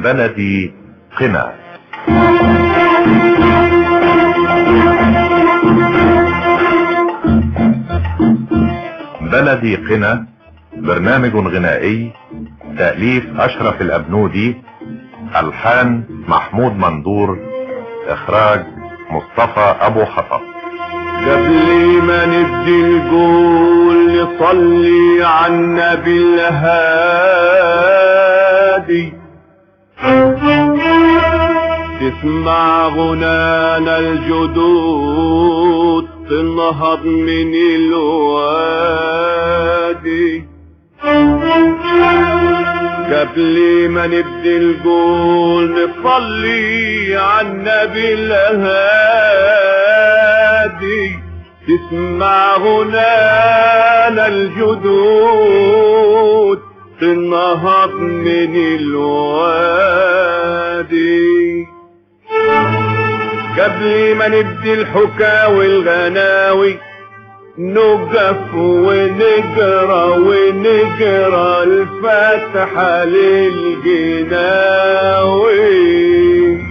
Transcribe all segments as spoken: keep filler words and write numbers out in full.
بلدي قنا. بلدي قنا برنامج غنائي، تأليف أشرف الأبنودي، ألحان محمود مندور، إخراج مصطفى أبو حطب. قبل ما ندي القول نصلي على النبي الهادي، تسمع غنانا الجدود تنهض من الوادي. قبل ما نبدي القول نصلي على النبي الهادي، تسمع غنانا الجدود تنهض من الوادي. قبل ما نبدي الحكاوي الغناوي نقف ونقرا ونقرا الفاتحة للجناوي.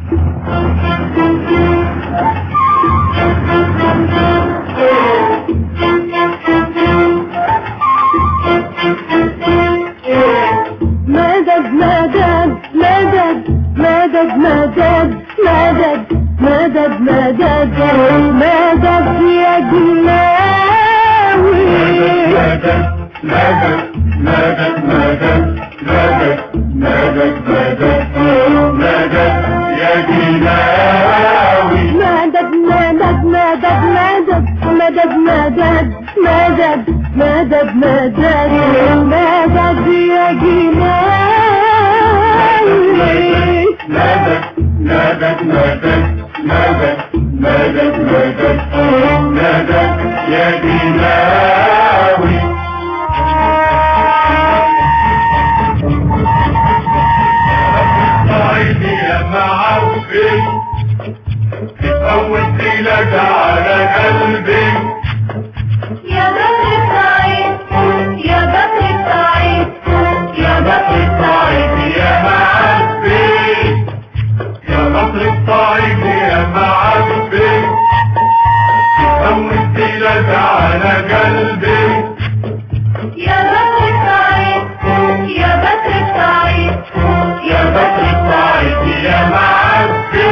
مدد مدد مدد مدد مدد مدد مدد مدد مدد يا جناوي. مدد مدد مدد مدد مدد مدد مدد مدد يا جناوي. مدد مدد مدد مدد مدد مدد مدد مدد مدد مدد يا جناوي. مدد مدد مدد مدد مدد مدد مدد يا جناوي. صعيدي يا معوفي تفوت لك على قلبي. يا بدر الصعيد يا بدر الصعيد يا بدر الصعيد يا معبي، يا بدر الصعيد يا معبي تفوت لك على قلبي. يا بدر الصعيد يا بدر الصعيد يا بدر الصعيد يا معبي.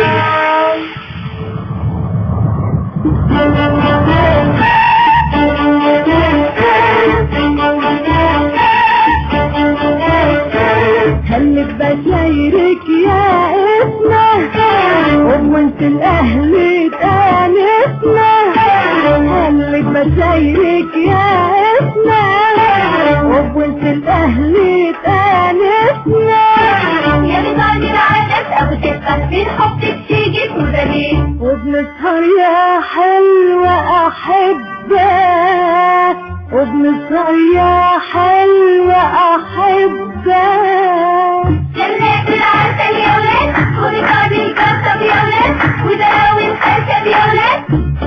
هلك بشايرك يا اسمه وانت الاهل تانسنا. هلك بشايرك يا اسمه وانت الاهل تانسنا. يا بطعم العادات أو تبقى في الحب تيجي توداني، وبنسهر يا حلوة أحبة، وبنسهر يا حلوة أحبة. جنات العسل يا ولاد ورقاد الكوكب يا ولاد ودراوي الخشب يا ولاد.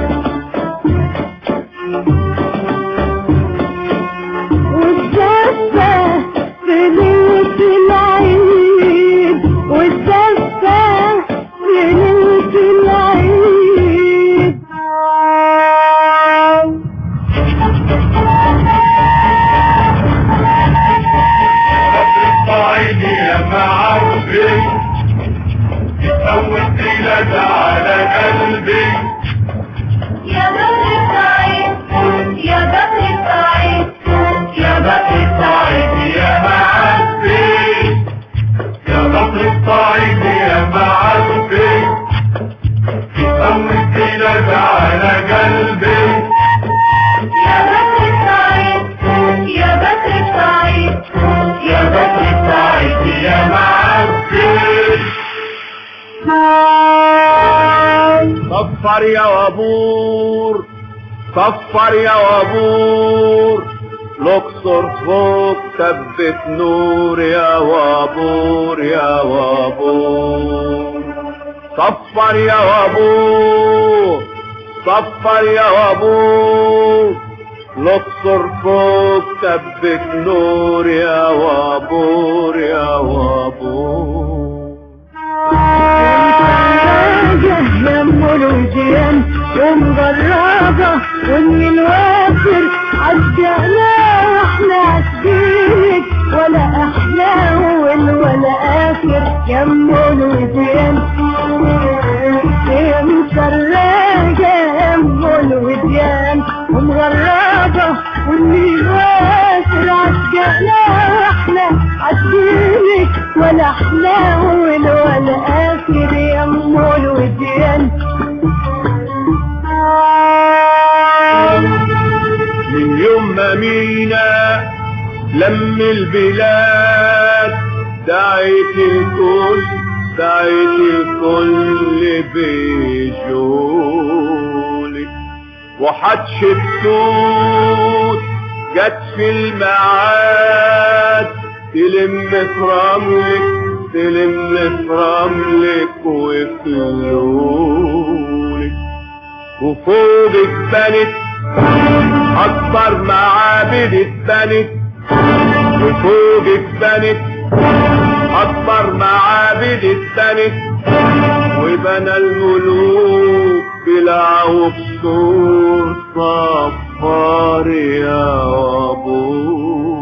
والزفة في ليلة العيد، والزفة في ليلة العيد. الصعيد يا معبي تفوت لك على قلبي. يا بدر الصعيد يا بدر الصعيد يا بدر الصعيد يا معبي، يا بدر الصعيد يا معبي تفوت لك على قلبي. يا بدر الصعيد يا بدر الصعيد يا بدر الصعيد يا معبي. صفر يا وابور صفر يا وابور، الاقصر فوق ثبت نور يا وابور يا وابور. صفر يا وابور صفر يا وابور، الاقصر فوق ثبت نور يا وابور يا وابور. والآخر يا ام الوديان يا مسراجة يا ام الوديان ومغربة واللي غافر عالجنة واحنا عالدينك ولا حلاول ولا آخر يا ام الوديان. من يوم ما مينا لم البلاد دعيت الكل دعيت الكل بجولك وحتش السود جت في الميعاد تلم في رملك تلم في رملك وفي لولك وفوقك بنت أكبر معابد اتبنت وفوقك بنت أكبر معابد اتبنت وبنى الملوك بلعوا بسور صفار يا أبوك.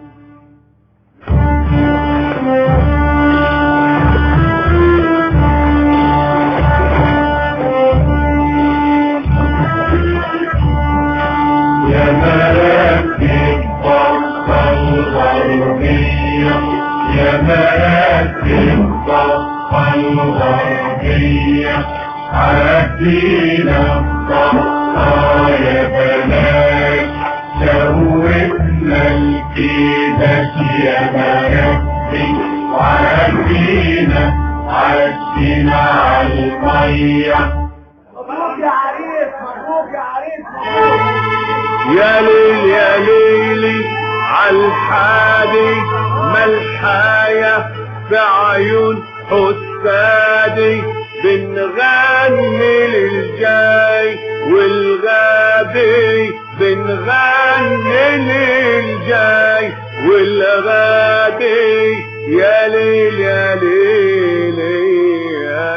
يا مراكب ضخة الغربية يا مراكب ضخة الغربية عدينا الضغطة يا بلاش شوقنا الكيدة يا مراكب وعدينا عدينا عالمية. مبروك يا عريس مبروك يا عريس يا ليل يا ليلي عالحادي ملحاية في عيون حسادي بنغني للجاي والغادي بنغني للجاي والغادي يا ليل يا ليل يا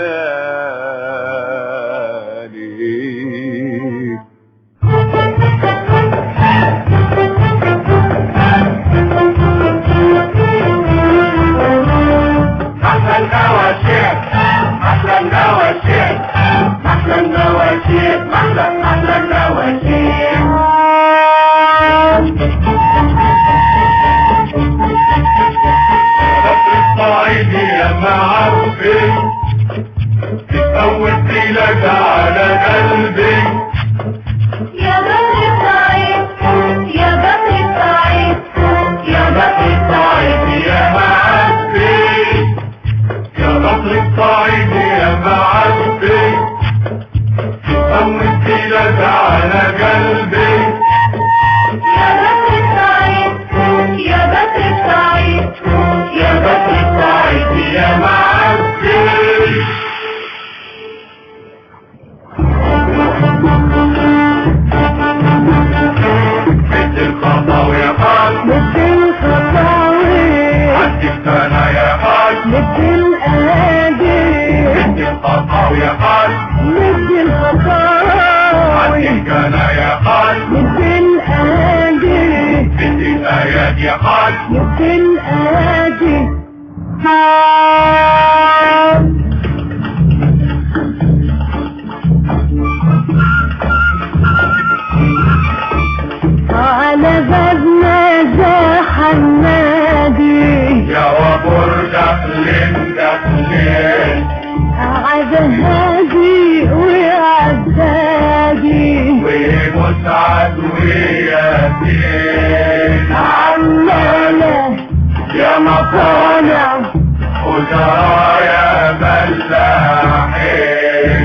ليل. أحلى النواشير أحلى النواشير أحلى النواشير أحلى أحلى النواشير. بطل الصعيد يا معفن تتقوت لك على قلبي يا بدر الصعيد يا بدر الصعيد يا بطل الصعيد يا معفن يا بطل الصعيد يا معفن تتقوت لك على قلبي يا بدر الصعيد يا بدر الصعيد يا بدر الصعيد يا معفن. مثل الخطاوي يا خال مثل الخطاوي عدك انا يا خال مثل الآدي مثل الخطاوي يا خال مثل الخطاوي عدك انا يا خال مثل الآدي مثل الايات يا خال مثل الآدي. على بابنا زاح النادي يا وبر دخلين دخلين عاد هادي وعزادي ومسعد وياسين عمالة يا مصانع وزراء يا ملاحين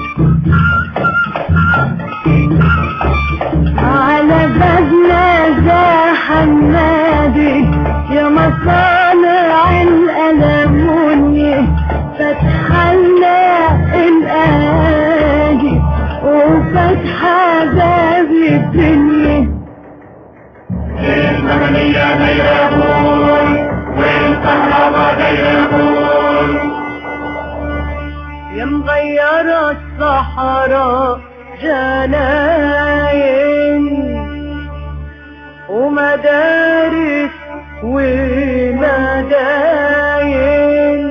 على بابنا زاح النادي يا مصانع الألموني فتحنا الآدي وفتح باب الدنيا. المدنية ديرهون والكهرباء ديرهون يا مغير الصحراء جناين ومدارس ومداين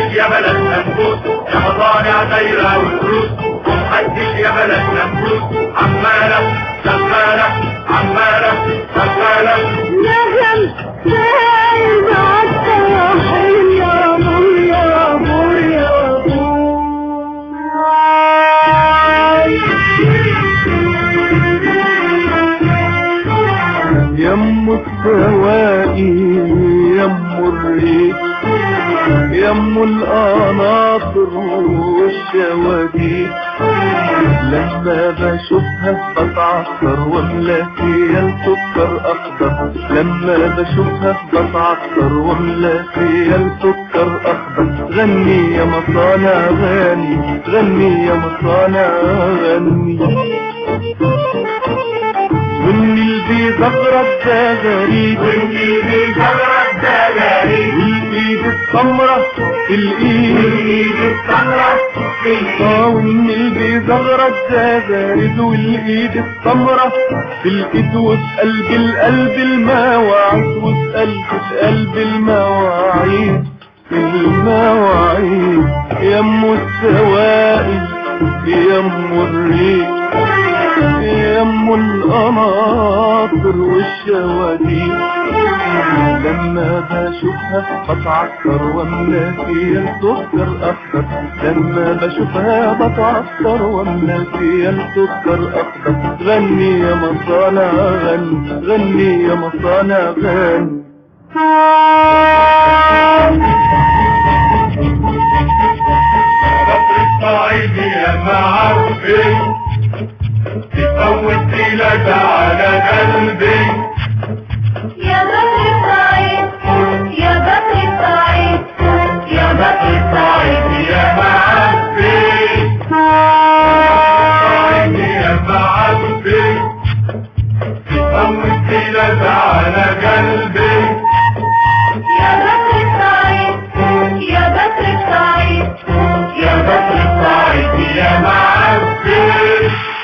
محدش يا بلدنا نفوت يا مصانع دايرة والفلوس ومحدش يا بلدنا نفوت عمالة شغالة عمالة شغالة نغم ساير معدة يا حلو يا بور يا بور يا بور يم السواقي يم الريح يم القناطر والشواجيح لما بشوفها بتعصر واملا فيها السكر اخضر لما بشوفها بتعصر واملا فيها السكر اخضر غني يا مصانع غني غني يا مصانع غني والنيل بيزغرط ده غريب والنيل بيزغرط ده غريب والايد السمرة في الايد والايد السمرة في الايد اه والنيل بيزغرط ده غريب والايد السمرة في الايد وفي قلب القلب المواعيد وفي قلب قلب المواعيد المواعيد يم السواقي يم الريح يم القناطر والشواجيح لما بشوفها بتعصر واملا فيها السكر اخضر لما بشوفها بتعصر واملا فيها السكر اخضر غني يا مصانع غني غني يا مصانع غني بطر الصعيد يا معفن تفوت لك على قلبي يا بطر الصعيد يا بطر الصعيد يا بطر الصعيد يا معفن الصعيد يا معفن تفوت لك على قلبي يا بطر الصعيد يا بطر الصعيد يا بطر الصعيد يا معفن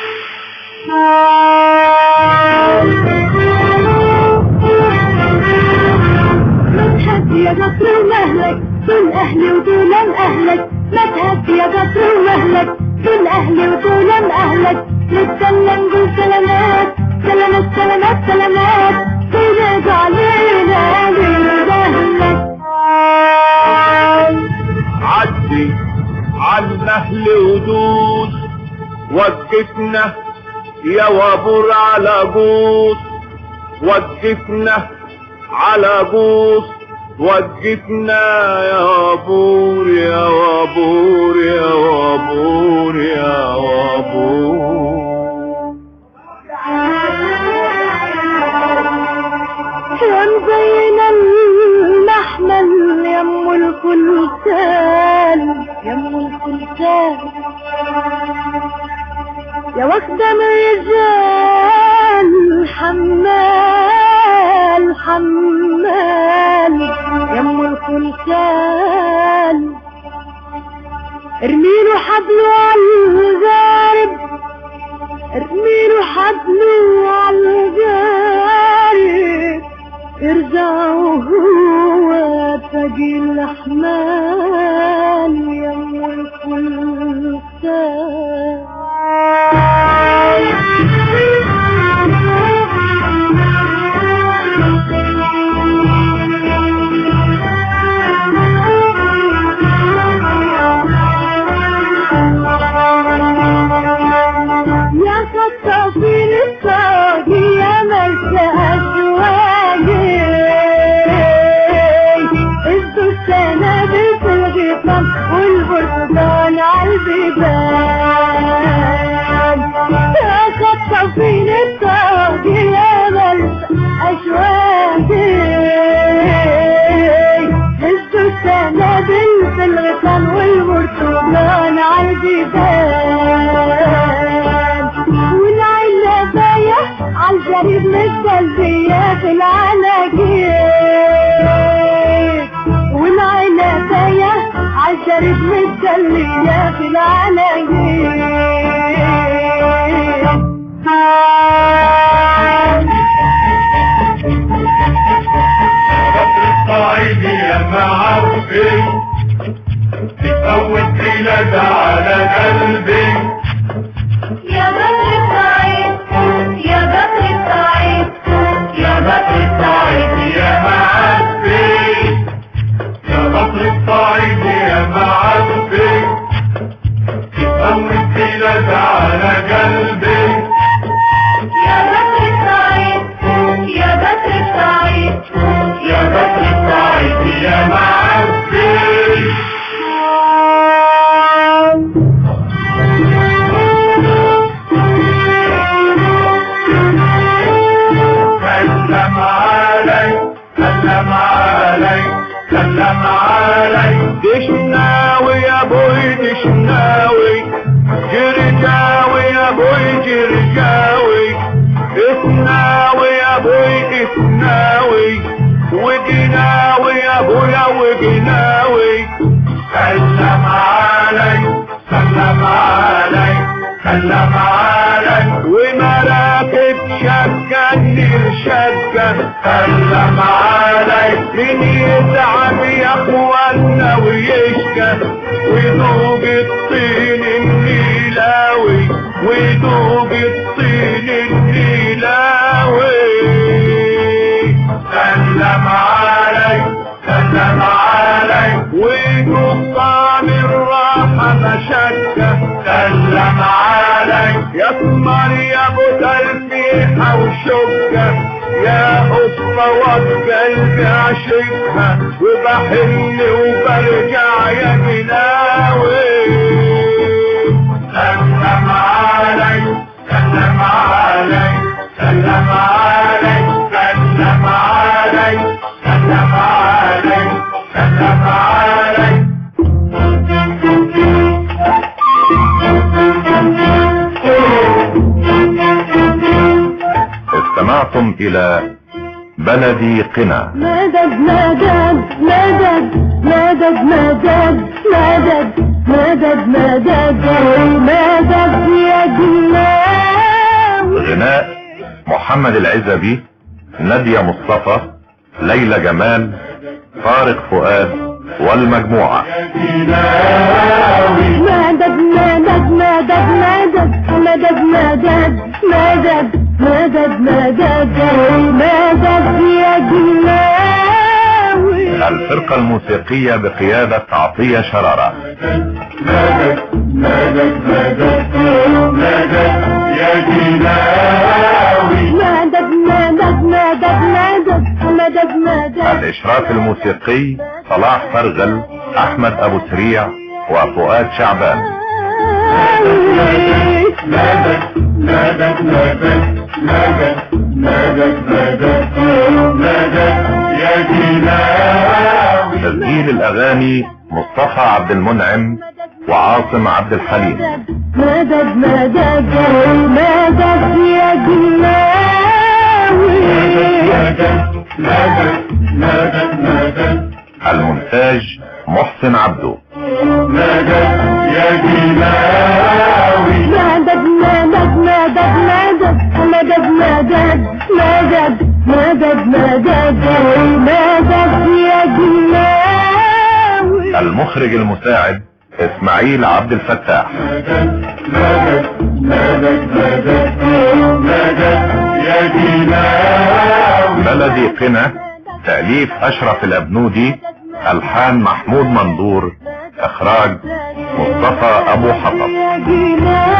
ما تهدي يا قطر ومهلك دول اهلي ودول اهلك ما تهدي يا قطر ومهلك دول اهلي ودول اهلك نتسلى نقول سلامات سلامات سلامات سلامات تيجي علينا لأهلك عدي عالأهل ودود وقفنا يا وابور على جوز وقفنا على جوز وقفنا يا وابور يا وابور يا وابور يا وابور كان زينا المحمل يم الفلسان يم الفلسان يا واخدة من رجال حمال حمال يم الفلسان ارميله حبله عالجارب ارميله حبله عالجارب ارجع وهو ثقيل الحمال يم الفلسان يا خطافين الصاجي يا مرسى أشواجي ادوا السنابل في الغيطان والبرتقال عالبيبان يا خطافين الصاجي يا مرسى أشواجي ادوا السنابل في الغيطان والبرتقال عالبيبان والعنباية عالجريد متجلية في العناجيب والعنباية عالجريد متجلية في العناجيب بطر الصعيد يا معفن بتفوت بلاد على قلبي يا بدر السعيد يا بدر السعيد يا بدر الصعيد يا معبي يا بدر الصعيد يا معبي بتفوت بلاد على قلبي يا بدر السعيد يا بدر السعيد يا بدر الصعيد يا معبي سلم علي سلم علي سلم علي دشناوي يا بوي دشناوي جرجاوي يا بوي جرجاوي اسناوي يا بوي اسناوي وجناوي يا بويا وجناوي سلم علي سلم علي سلم علي ومراكب شقة النيل شقة سلم علي من يتعب يا اخوانا ويشقى ويذوق الطين النيلاوي ويذوق الطين النيلاوي سلم علي سلم علي ويقطع من راحة مشقة سلم علي يسمر يا ابو تلفيحة وشقة يا قصة وقلبي عشقها وبحن وبرجع يا جناوي سلم علي سلم علي سلم علي سلم علي سلم علي سلم علي استمعتم الى بلدي قنا. مدد مدد مدد مدد مدد مدد مدد مدد مدد يا جناوي. غناء محمد العزبي، نادية مصطفى، ليلى جمال، طارق فؤاد والمجموعة. مدد مدد مدد مدد مدد مدد مدد مدد مدد مدد يا جناوي. الفرقة الموسيقية بقيادة عطية شرارة. مدد مدد مدد مدد يا جناوي. مدد مدد مدد مدد مدد مدد. الإشراف الموسيقي صلاح فرغل، أحمد أبو سريع وفؤاد شعبان. مدد مدد مدد مدد مدد مدد مدد يا جناوي. تسجيل الأغاني مصطفى عبد المنعم وعاصم عبد الحليم. مدد مدد مدد يا جناوي. مدد مدد مدد مدد. المونتاج محسن عبده. مدد يا جناوي. مدد مدد مدد مدد مدد مدد مدد مدد مدد مدد يا جناوي. المخرج المساعد اسماعيل عبد الفتاح. مدد مدد مدد مدد مدد يا جناوي. بلدي قنا، تأليف أشرف الأبنودي، ألحان محمود مندور، إخراج مصطفى أبو حطب. يا جناوي.